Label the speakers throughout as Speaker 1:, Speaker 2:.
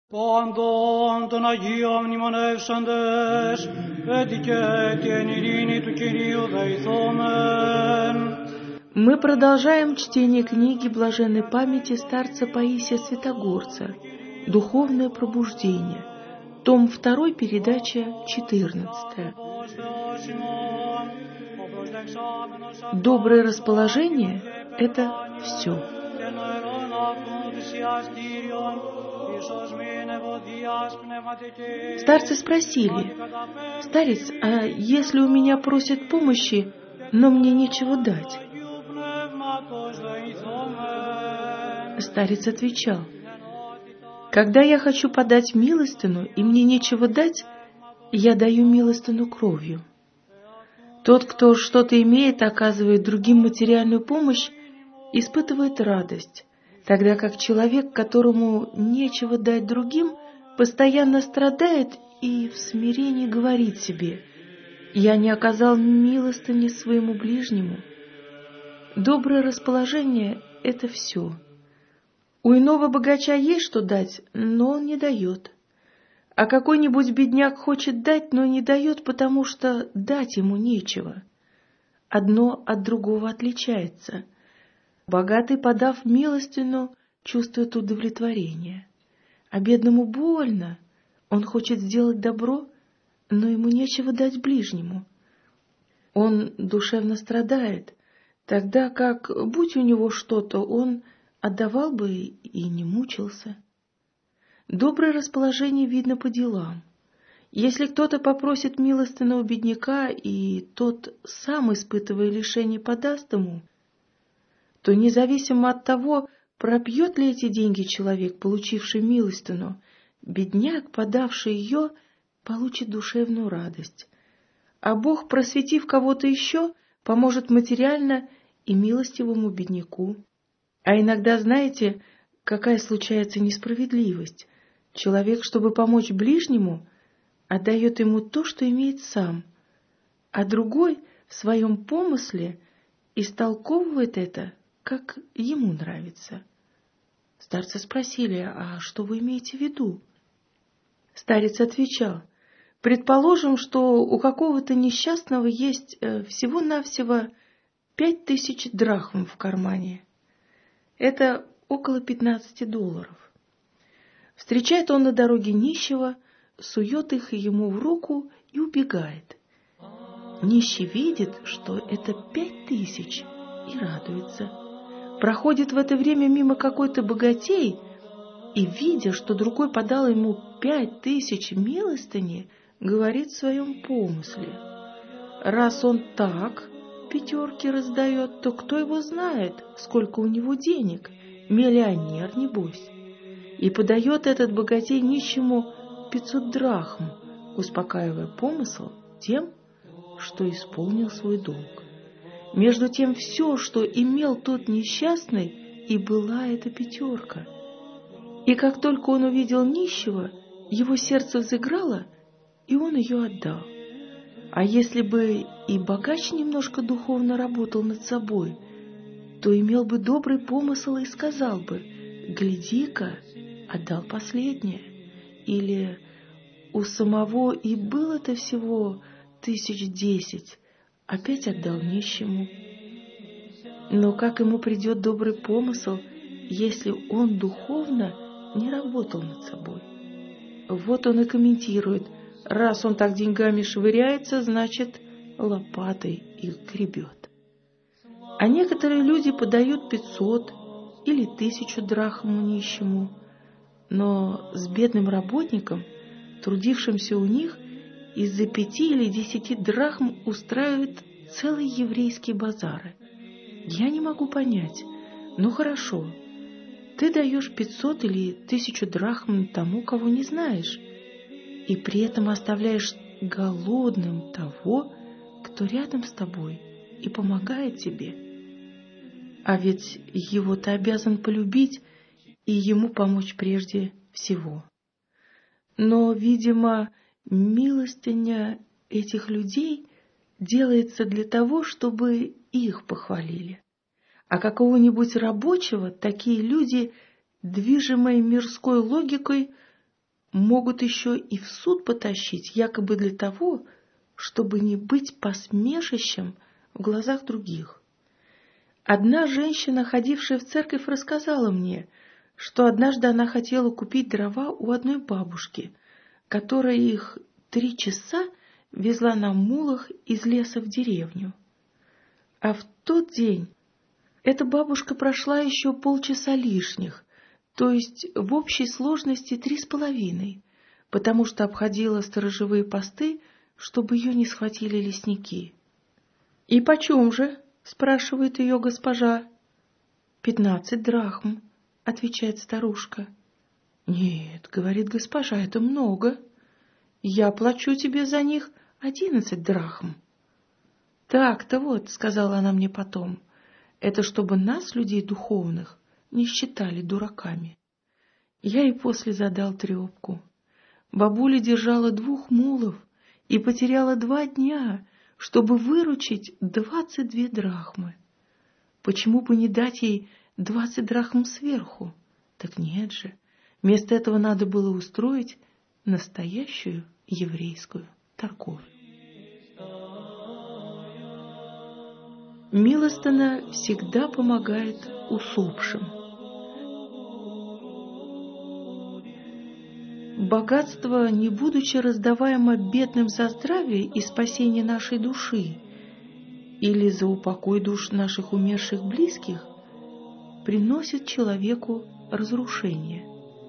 Speaker 1: Πάντων των Αγίων μνημονεύσαντες, έτυχε την ειρήνη του Κυρίου δεηθόμεν.
Speaker 2: Мы продолжаем чтение книги блаженной памяти старца Паисия Святогорца «Духовное пробуждение», том 2, передача 14. Доброе расположение – это все. Старцы спросили: «Старец, а если у меня просят помощи, но мне нечего дать?» Старец отвечал: «Когда я хочу подать милостину, и мне нечего дать, я даю милостину кровью». Тот, кто что-то имеет, оказывает другим материальную помощь, испытывает радость, тогда как человек, которому нечего дать другим, постоянно страдает и в смирении говорит себе: «Я не оказал милостыни своему ближнему». Доброе расположение – это все. У иного богача есть что дать, но он не дает. А какой-нибудь бедняк хочет дать, но не дает, потому что дать ему нечего. Одно от другого отличается. Богатый, подав милостину, чувствует удовлетворение. А бедному больно. Он хочет сделать добро, но ему нечего дать ближнему. Он душевно страдает, тогда как, будь у него что-то, он отдавал бы и не мучился. Доброе расположение видно по делам. Если кто-то попросит милостину у бедняка, и тот, сам испытывая лишение, подаст ему, то независимо от того, пропьет ли эти деньги человек, получивший милостину, бедняк, подавший ее, получит душевную радость. А Бог, просветив кого-то еще, поможет материально и милостивому бедняку. А иногда, знаете, какая случается несправедливость? Человек, чтобы помочь ближнему, отдает ему то, что имеет сам, а другой в своем помысле истолковывает это, как ему нравится. Старцы спросили: «А что вы имеете в виду?» Старец отвечал: «Предположим, что у какого-то несчастного есть всего-навсего 5000 драхм в кармане. Это около $15. Встречает он на дороге нищего, сует их ему в руку и убегает. Нищий видит, что это 5000, и радуется. Проходит в это время мимо какой-то богатей, и, видя, что другой подал ему 5000 милостыни, говорит в своем помысле: раз он так пятерки раздает, то кто его знает, сколько у него денег, миллионер небось. И подает этот богатей нищему 500 драхм, успокаивая помысл тем, что исполнил свой долг. Между тем все, что имел тот несчастный, и была эта пятерка. И как только он увидел нищего, его сердце взыграло, и он ее отдал. А если бы и богач немножко духовно работал над собой, то имел бы добрый помысл и сказал бы: «Гляди-ка, отдал последнее», или «У самого и было-то всего 1010, опять отдал нищему». Но как ему придет добрый помысл, если он духовно не работал над собой? Вот он и комментирует: раз он так деньгами швыряется, значит, лопатой их гребет. А некоторые люди подают 500 или 1000 драхм нищему, но с бедным работником, трудившимся у них, из-за 5 или 10 драхм устраивают целые еврейские базары. Я не могу понять. Ну хорошо, ты даешь 500 или 1000 драхм тому, кого не знаешь, и при этом оставляешь голодным того, кто рядом с тобой и помогает тебе. А ведь его ты обязан полюбить и ему помочь прежде всего. Но, видимо, милостыня этих людей делается для того, чтобы их похвалили. А какого-нибудь рабочего такие люди, движимые мирской логикой, могут еще и в суд потащить, якобы для того, чтобы не быть посмешищем в глазах других. Одна женщина, ходившая в церковь, рассказала мне, что однажды она хотела купить дрова у одной бабушки, которая их 3 часа везла на мулах из леса в деревню. А в тот день эта бабушка прошла еще полчаса лишних, то есть в общей сложности 3,5, потому что обходила сторожевые посты, чтобы ее не схватили лесники. — И почем же? — спрашивает ее госпожа. 15 драхм, — отвечает старушка. — Нет, — говорит госпожа, — это много. Я плачу тебе за них 11 драхм. — Так-то вот, — сказала она мне потом, — это чтобы нас, людей духовных, не считали дураками. Я и после задал трепку. Бабуля держала 2 мулов и потеряла 2 дня, чтобы выручить 22 драхмы. Почему бы не дать ей 20 драхм сверху? Так нет же, вместо этого надо было устроить настоящую еврейскую торговлю. Милостыня всегда помогает усопшим. Богатство, не будучи раздаваемо бедным за здравие и спасение нашей души или за упокой душ наших умерших близких, приносит человеку разрушение.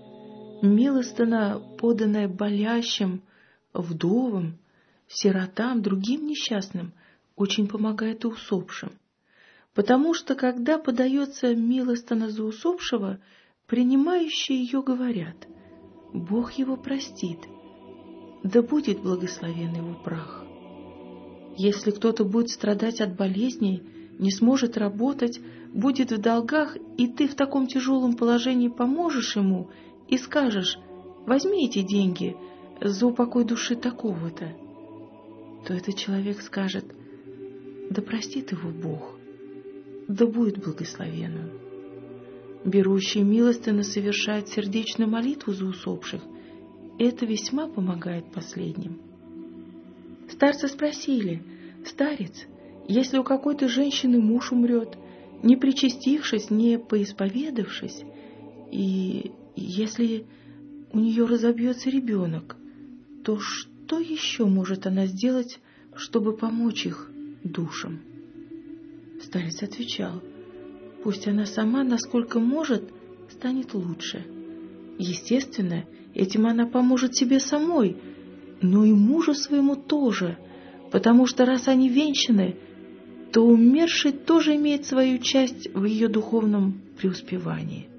Speaker 2: Милостыня, поданная болящим, вдовам, сиротам, другим несчастным, очень помогает и усопшим. Потому что, когда подается милостыня за усопшего, принимающие ее говорят: Бог его простит, да будет благословен его прах. Если кто-то будет страдать от болезней, не сможет работать, будет в долгах, и ты в таком тяжелом положении поможешь ему и скажешь: возьми эти деньги за упокой души такого-то, то этот человек скажет: да простит его Бог, да будет благословен он. Берущий милостыню совершает сердечную молитву за усопших, и это весьма помогает последним. Старцы спросили: старец, если у какой-то женщины муж умрет, не причастившись, не поисповедавшись, и если у нее разобьется ребенок, то что еще может она сделать, чтобы помочь их душам? Старец отвечал: пусть она сама, насколько может, станет лучше. Естественно, этим она поможет себе самой, но и мужу своему тоже, потому что раз они венчаны, то умерший тоже имеет свою часть в ее духовном преуспевании.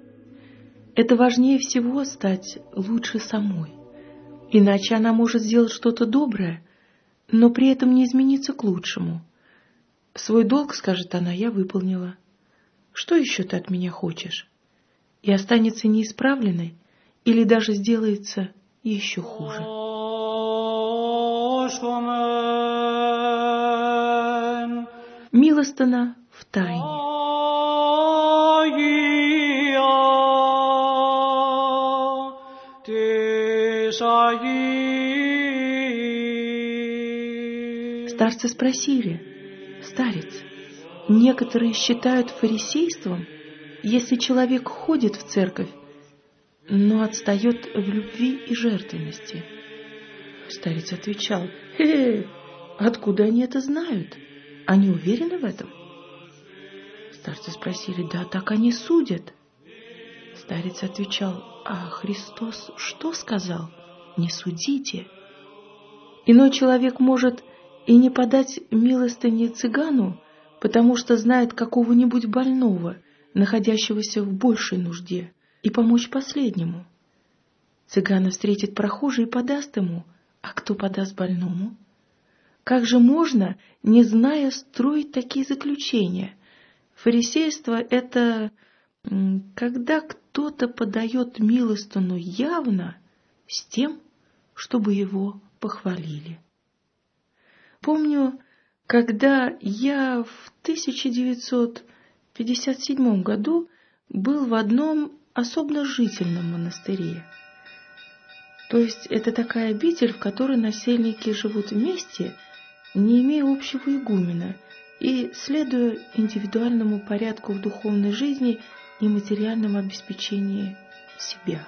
Speaker 2: Это важнее всего — стать лучше самой. Иначе она может сделать что-то доброе, но при этом не измениться к лучшему. Свой долг, скажет она, я выполнила. Что еще ты от меня хочешь? И останется неисправленной или даже сделается еще хуже. Милостыня в тайне. Старцы спросили: старец, некоторые считают фарисейством, если человек ходит в церковь, но отстает в любви и жертвенности. Старец отвечал: откуда они это знают? Они уверены в этом? Старцы спросили: да, так они судят. Старец отвечал: а Христос что сказал? Не судите. Иной человек может и не подать милостыни цыгану, потому что знает какого-нибудь больного, находящегося в большей нужде, и помочь последнему. Цыгана встретит прохожий и подаст ему, а кто подаст больному? Как же можно, не зная, строить такие заключения? Фарисейство — это когда кто-то подает милостыню явно с тем, чтобы его похвалили. Помню, когда я в 1957 году был в одном особенно жительном монастыре. То есть это такая обитель, в которой насельники живут вместе, не имея общего игумена и следуя индивидуальному порядку в духовной жизни и материальном обеспечении себя.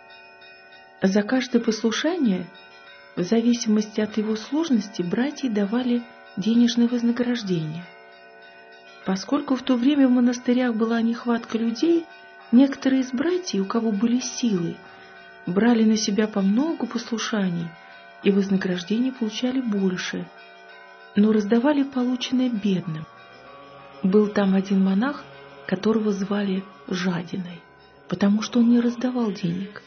Speaker 2: За каждое послушание, в зависимости от его сложности, братья давали денежное вознаграждение. Поскольку в то время в монастырях была нехватка людей, некоторые из братьев, у кого были силы, брали на себя по много послушаний и вознаграждение получали больше, но раздавали полученное бедным. Был там один монах, которого звали Жадиной, потому что он не раздавал денег.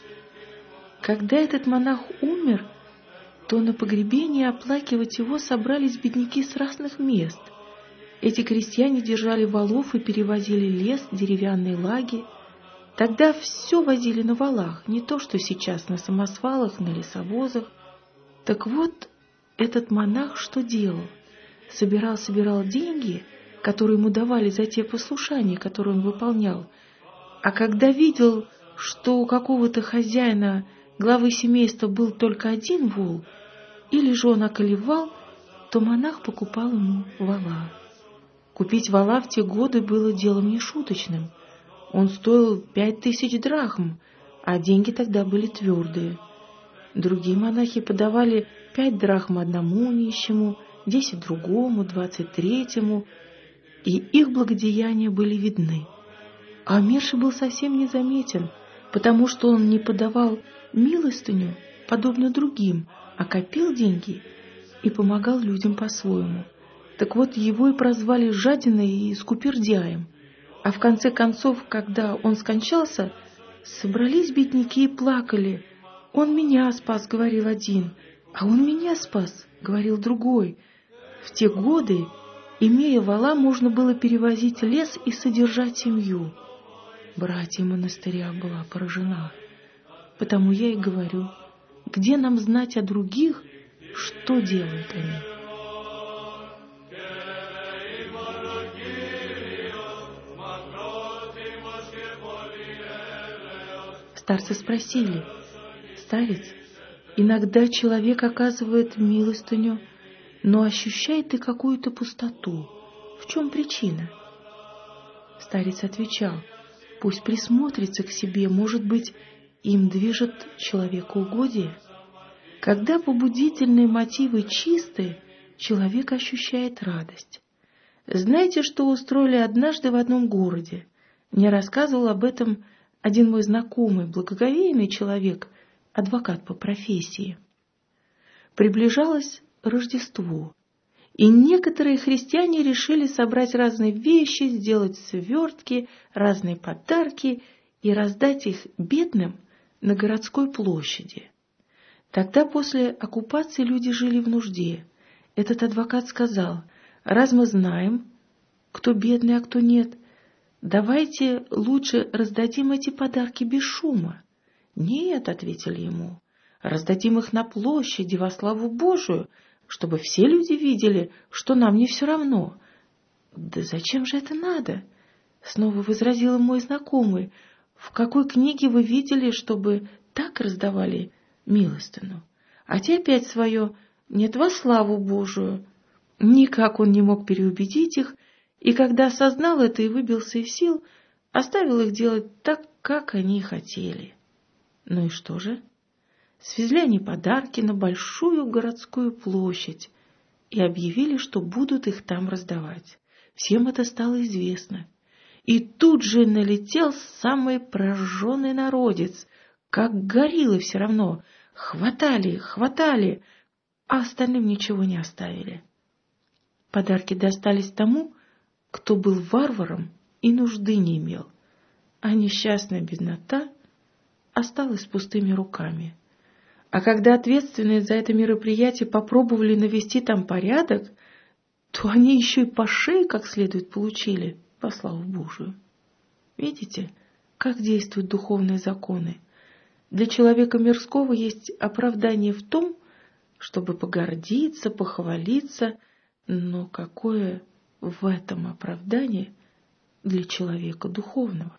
Speaker 2: Когда этот монах умер, то на погребение оплакивать его собрались бедняки с разных мест. Эти крестьяне держали валов и перевозили лес, деревянные лаги. Тогда все возили на валах, не то что сейчас на самосвалах, на лесовозах. Так вот, этот монах что делал? Собирал деньги, которые ему давали за те послушания, которые он выполнял. А когда видел, что у какого-то хозяина, главы семейства, был только один вол, или же он околевал, то монах покупал ему вола. Купить вола в те годы было делом нешуточным. Он стоил 5000 драхм, а деньги тогда были твердые. Другие монахи подавали 5 драхм одному нищему, 10 другому, 20 третьему, и их благодеяния были видны. А умерший был совсем незаметен, потому что он не подавал милостыню, подобно другим, а копил деньги и помогал людям по-своему. Так вот, его и прозвали жадиной и скупердяем. А в конце концов, когда он скончался, собрались бедняки и плакали. «Он меня спас», — говорил один, «а он меня спас», — говорил другой. В те годы, имея вола, можно было перевозить лес и содержать семью. Братья монастыря была поражена. Потому я и говорю, где нам знать о других, что делают они? Старцы спросили: «Старец, иногда человек оказывает милостыню, но ощущает и какую-то пустоту. В чем причина?» Старец отвечал: «Пусть присмотрится к себе, может быть, им движет человекоугодие. Когда побудительные мотивы чисты, человек ощущает радость. Знаете, что устроили однажды в одном городе? Мне рассказывал об этом один мой знакомый, благоговейный человек, адвокат по профессии. Приближалось Рождество, и некоторые христиане решили собрать разные вещи, сделать свертки, разные подарки и раздать их бедным на городской площади. Тогда после оккупации люди жили в нужде. Этот адвокат сказал: «Раз мы знаем, кто бедный, а кто нет, давайте лучше раздадим эти подарки без шума». «Нет», — ответили ему, — «раздадим их на площади во славу Божию, чтобы все люди видели, что нам не все равно». «Да зачем же это надо?» — снова возразил мой знакомый. «В какой книге вы видели, чтобы так раздавали милостыню? А те опять свое: нет, во славу Божию». Никак он не мог переубедить их, и когда осознал это и выбился из сил, оставил их делать так, как они хотели. Ну и что же? Свезли они подарки на большую городскую площадь и объявили, что будут их там раздавать. Всем это стало известно. И тут же налетел самый прожженный народец, как гориллы все равно. Хватали, а остальным ничего не оставили. Подарки достались тому, кто был варваром и нужды не имел, а несчастная беднота осталась с пустыми руками. А когда ответственные за это мероприятие попробовали навести там порядок, то они еще и по шее как следует получили, по славу Божию. Видите, как действуют духовные законы? Для человека мирского есть оправдание в том, чтобы погордиться, похвалиться, но какое в этом оправдание для человека духовного?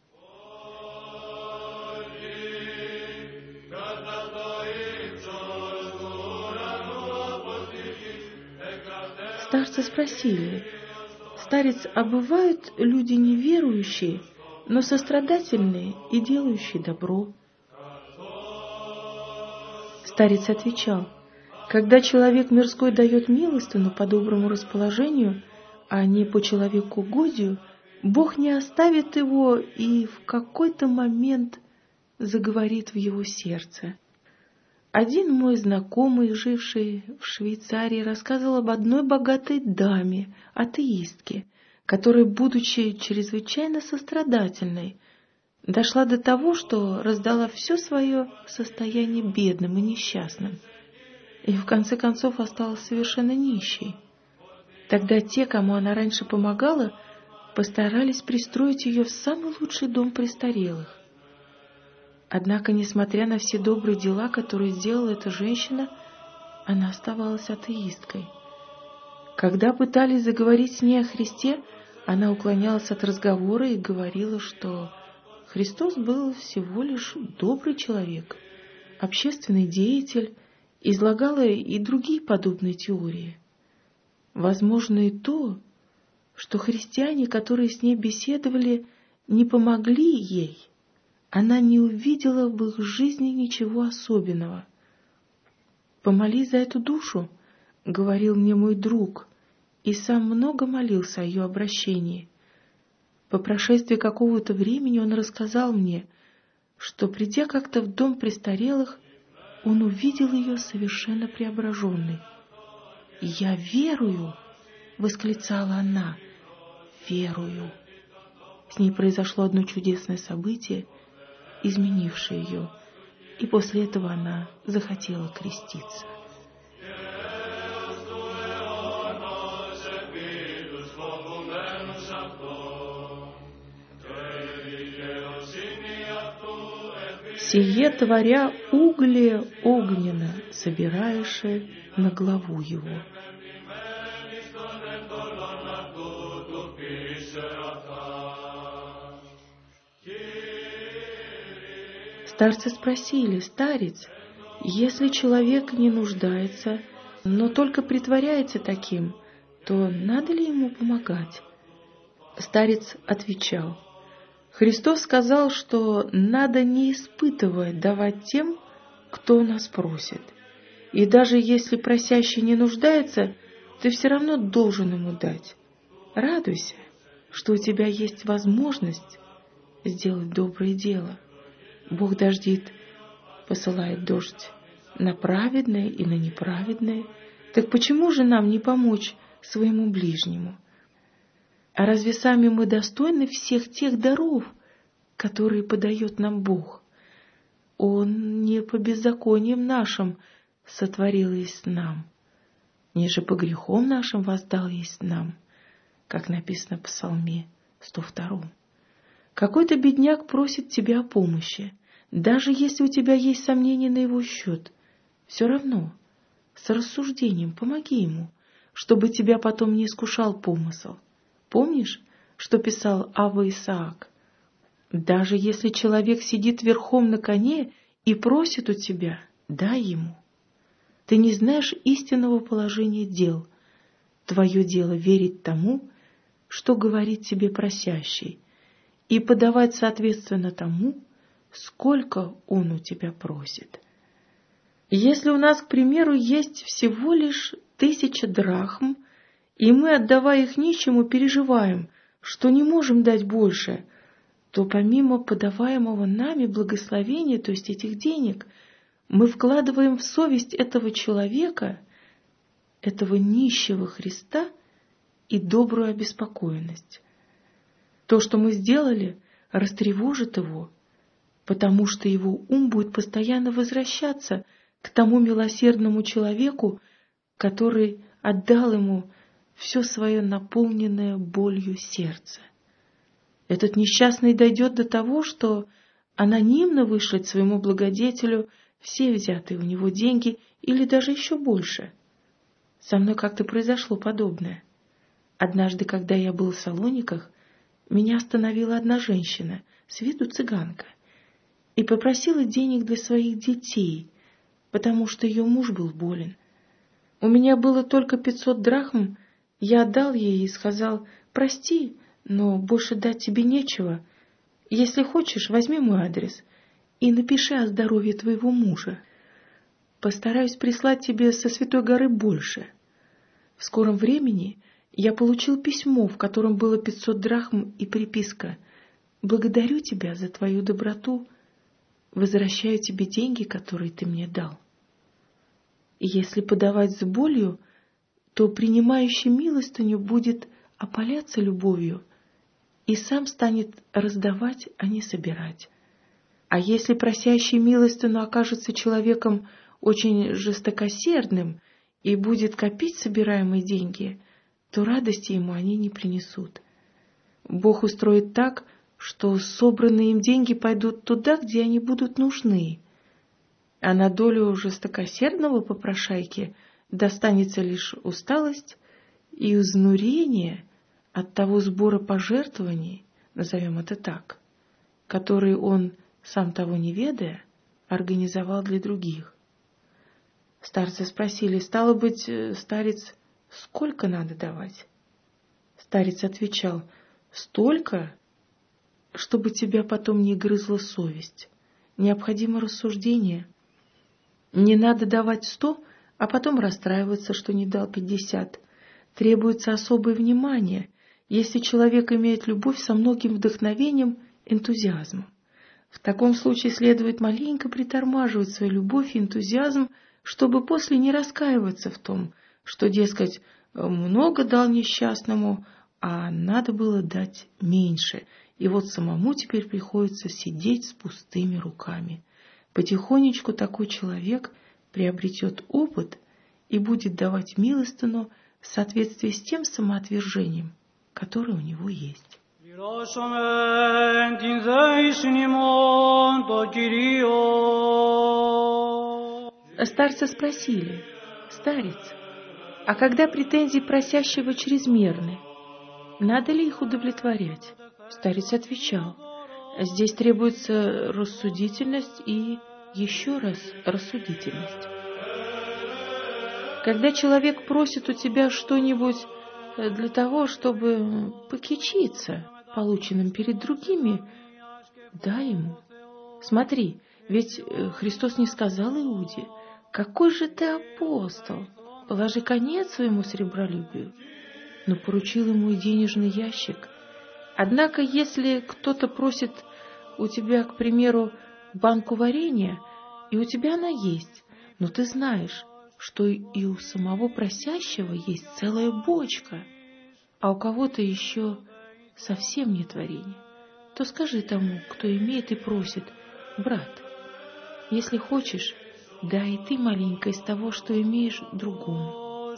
Speaker 2: Старцы спросили: «Старец, а бывают люди неверующие, но сострадательные и делающие добро?» Старец отвечал: «Когда человек мирской дает милостыню по доброму расположению, а не по человекугодию, Бог не оставит его и в какой-то момент заговорит в его сердце». Один мой знакомый, живший в Швейцарии, рассказывал об одной богатой даме, атеистке, которая, будучи чрезвычайно сострадательной, дошла до того, что раздала все свое состояние бедным и несчастным, и в конце концов осталась совершенно нищей. Тогда те, кому она раньше помогала, постарались пристроить ее в самый лучший дом престарелых. Однако, несмотря на все добрые дела, которые сделала эта женщина, она оставалась атеисткой. Когда пытались заговорить с ней о Христе, она уклонялась от разговора и говорила, что Христос был всего лишь добрый человек, общественный деятель, излагала и другие подобные теории. Возможно и то, что христиане, которые с ней беседовали, не помогли ей. Она не увидела в их жизни ничего особенного. «Помолись за эту душу», — говорил мне мой друг, и сам много молился о ее обращении. По прошествии какого-то времени он рассказал мне, что, придя как-то в дом престарелых, он увидел ее совершенно преображенной. «Я верую!» — восклицала она. «Верую!» С ней произошло одно чудесное событие, изменившее ее, и после этого она захотела креститься. «Сие творя угле огненно, собираешь на главу его». Старцы спросили: «Старец, если человек не нуждается, но только притворяется таким, то надо ли ему помогать?» Старец отвечал: «Христос сказал, что надо, не испытывая, давать тем, кто у нас просит. И даже если просящий не нуждается, ты все равно должен ему дать. Радуйся, что у тебя есть возможность сделать доброе дело. Бог дождит, посылает дождь на праведное и на неправедное. Так почему же нам не помочь своему ближнему? А разве сами мы достойны всех тех даров, которые подает нам Бог? Он не по беззакониям нашим сотворил есть нам, ниже по грехам нашим воздал есть нам», как написано в Псалме 102. Какой-то бедняк просит тебя о помощи. Даже если у тебя есть сомнения на его счет, все равно с рассуждением помоги ему, чтобы тебя потом не искушал помысл. Помнишь, что писал Авва Исаак? «Даже если человек сидит верхом на коне и просит у тебя, дай ему. Ты не знаешь истинного положения дел. Твое дело верить тому, что говорит тебе просящий, и подавать соответственно тому, сколько он у тебя просит. Если у нас, к примеру, есть всего лишь 1000 драхм, и мы, отдавая их нищему, переживаем, что не можем дать больше, то помимо подаваемого нами благословения, то есть этих денег, мы вкладываем в совесть этого человека, этого нищего Христа, и добрую обеспокоенность. То, что мы сделали, растревожит его, потому что его ум будет постоянно возвращаться к тому милосердному человеку, который отдал ему все свое наполненное болью сердце. Этот несчастный дойдет до того, что анонимно вышлет своему благодетелю все взятые у него деньги или даже еще больше. Со мной как-то произошло подобное. Однажды, когда я был в Салониках, меня остановила одна женщина, с виду цыганка, и попросила денег для своих детей, потому что ее муж был болен. У меня было только 500 драхм, Я отдал ей и сказал: «Прости, но больше дать тебе нечего. Если хочешь, возьми мой адрес и напиши о здоровье твоего мужа. Постараюсь прислать тебе со Святой горы больше». В скором времени я получил письмо, в котором было 500 драхм и приписка: «Благодарю тебя за твою доброту, возвращаю тебе деньги, которые ты мне дал». И если подавать с болью, то принимающий милостыню будет опаляться любовью и сам станет раздавать, а не собирать. А если просящий милостыню окажется человеком очень жестокосердным и будет копить собираемые деньги, то радости ему они не принесут. Бог устроит так, что собранные им деньги пойдут туда, где они будут нужны, а на долю жестокосердного попрошайки достанется лишь усталость и изнурение от того сбора пожертвований, назовем это так, который он, сам того не ведая, организовал для других. Старцы спросили: «Стало быть, старец, сколько надо давать?» Старец отвечал: «Столько, чтобы тебя потом не грызла совесть. Необходимо рассуждение. Не надо давать 100, а потом расстраиваться, что не дал 50. Требуется особое внимание, если человек имеет любовь со многим вдохновением, энтузиазмом. В таком случае следует маленько притормаживать свою любовь и энтузиазм, чтобы после не раскаиваться в том, что, дескать, много дал несчастному, а надо было дать меньше, и вот самому теперь приходится сидеть с пустыми руками». Потихонечку такой человек приобретет опыт и будет давать милостыню в соответствии с тем самоотвержением, которое у него есть. Старцы спросили: «Старец, а когда претензии просящего чрезмерны, надо ли их удовлетворять?» Старец отвечал: «Здесь требуется рассудительность и еще раз рассудительность. Когда человек просит у тебя что-нибудь для того, чтобы покичиться полученным перед другими, дай ему. Смотри, ведь Христос не сказал Иуде: «Какой же ты апостол, положи конец своему сребролюбию», но поручил ему и денежный ящик. Однако, если кто-то просит у тебя, к примеру, банку варенья, и у тебя она есть, но ты знаешь, что и у самого просящего есть целая бочка, а у кого-то еще совсем нет варенья, то скажи тому, кто имеет и просит: «Брат, если хочешь, дай и ты маленько из того, что имеешь, другому».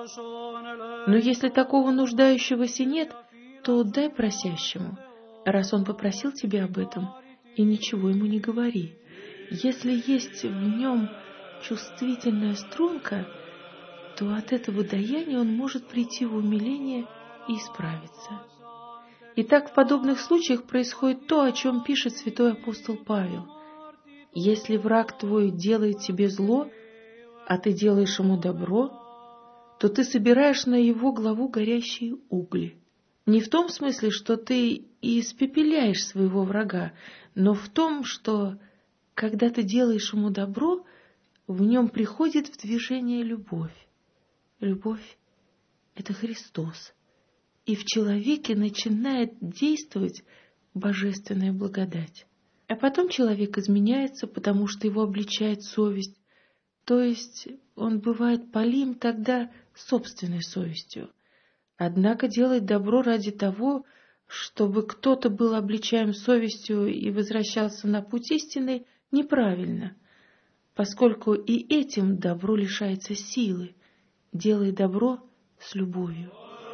Speaker 2: Но если такого нуждающегося нет, то дай просящему, раз он попросил тебя об этом, и ничего ему не говори. Если есть в нем чувствительная струнка, то от этого даяния он может прийти в умиление и исправиться. Итак, в подобных случаях происходит то, о чем пишет святой апостол Павел. Если враг твой делает тебе зло, а ты делаешь ему добро, то ты собираешь на его главу горящие угли. Не в том смысле, что ты испепеляешь своего врага, но в том, что, когда ты делаешь ему добро, в нем приходит в движение любовь. Любовь — это Христос, и в человеке начинает действовать божественная благодать. А потом человек изменяется, потому что его обличает совесть, то есть он бывает полим тогда собственной совестью. Однако делать добро ради того, чтобы кто-то был обличаем совестью и возвращался на путь истинный, неправильно, поскольку и этим добро лишается силы. Делай добро с любовью.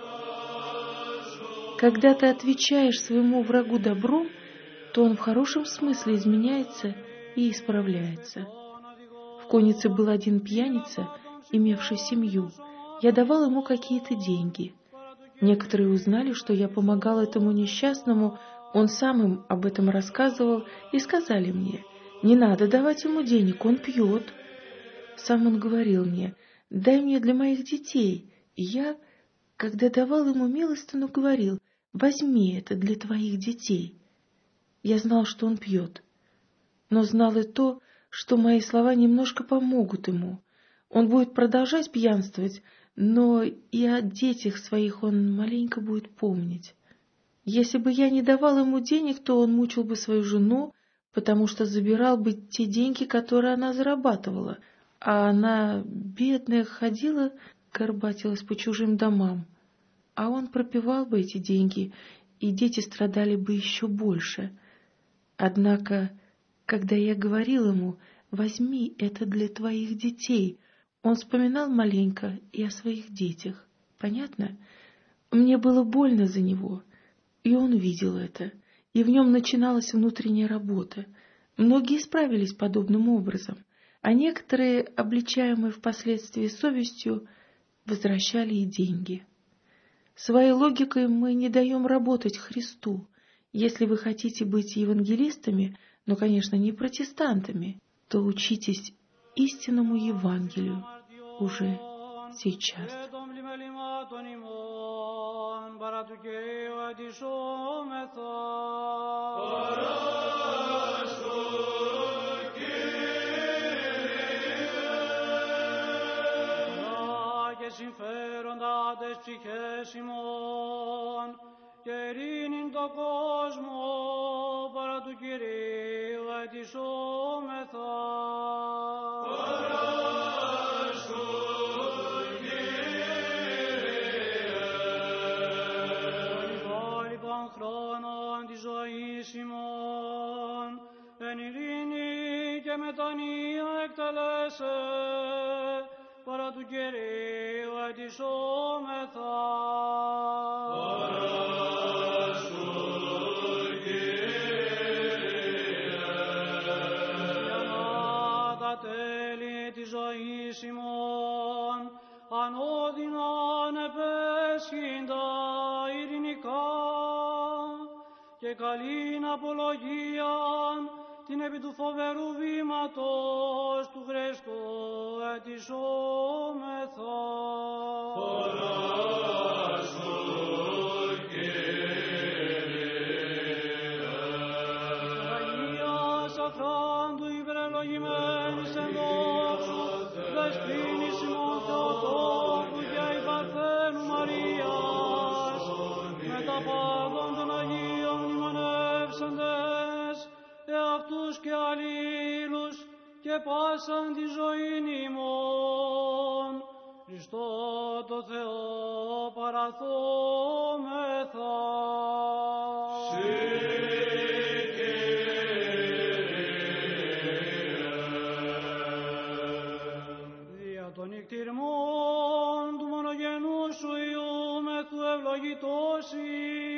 Speaker 2: Когда ты отвечаешь своему врагу добром, то он в хорошем смысле изменяется и исправляется. В коннице был один пьяница, имевший семью. Я давал ему какие-то деньги. Некоторые узнали, что я помогал этому несчастному, он сам им об этом рассказывал, и сказали мне: «Не надо давать ему денег, он пьет». Сам он говорил мне: «Дай мне для моих детей». И я, когда давал ему милостыню, говорил: «Возьми это для твоих детей». Я знал, что он пьет, но знал и то, что мои слова немножко помогут ему. Он будет продолжать пьянствовать, но и о детях своих он маленько будет помнить. Если бы я не давал ему денег, то он мучил бы свою жену, потому что забирал бы те деньги, которые она зарабатывала, а она, бедная, ходила, горбатилась по чужим домам. А он пропивал бы эти деньги, и дети страдали бы еще больше. Однако, когда я говорил ему: «Возьми это для твоих детей», он вспоминал маленько и о своих детях. Понятно? Мне было больно за него, и он видел это, и в нем начиналась внутренняя работа. Многие справились подобным образом, а некоторые, обличаемые впоследствии совестью, возвращали и деньги. Своей логикой мы не даем работать Христу. Если вы хотите быть евангелистами, но, конечно, не протестантами, то учитесь истинному Евангелию уже сейчас.
Speaker 1: Συμφέροντα τες ψυχές ημών και ειρήνην το κόσμο παρά του Κυρίου αιτησόμεθα. Παράσου Κύριε. Των υπόλοιπων χρόνων της ζωής ημών εν ειρήνη και μετανία εκτελέσε παρά του Κυρίου αιτησόμεθα. Παράσου Κύριε. Για να τα τέλη της ζωής ημών ανώδυναν επέσχυντα ειρηνικά και καλήν απολογίαν την επί του φοβερού βήματος του Χριστού αιτησόμεθα. Παράσου Κύριε. Αγίας αχράντου υπερευλογημένης εν δόξου δεσποίνης ημών Θεοτόκου και η Παρθένου Μαρίας με τα πάντων των Αγίων μνημονεύσαντες εαυτούς και αλλήλους και πάσαν τη ζωήν ημών, Χριστό το Θεό παραθόμεθα. Δια των νικτυρμών του μονογενού σου Υιού με του ευλογητώσει,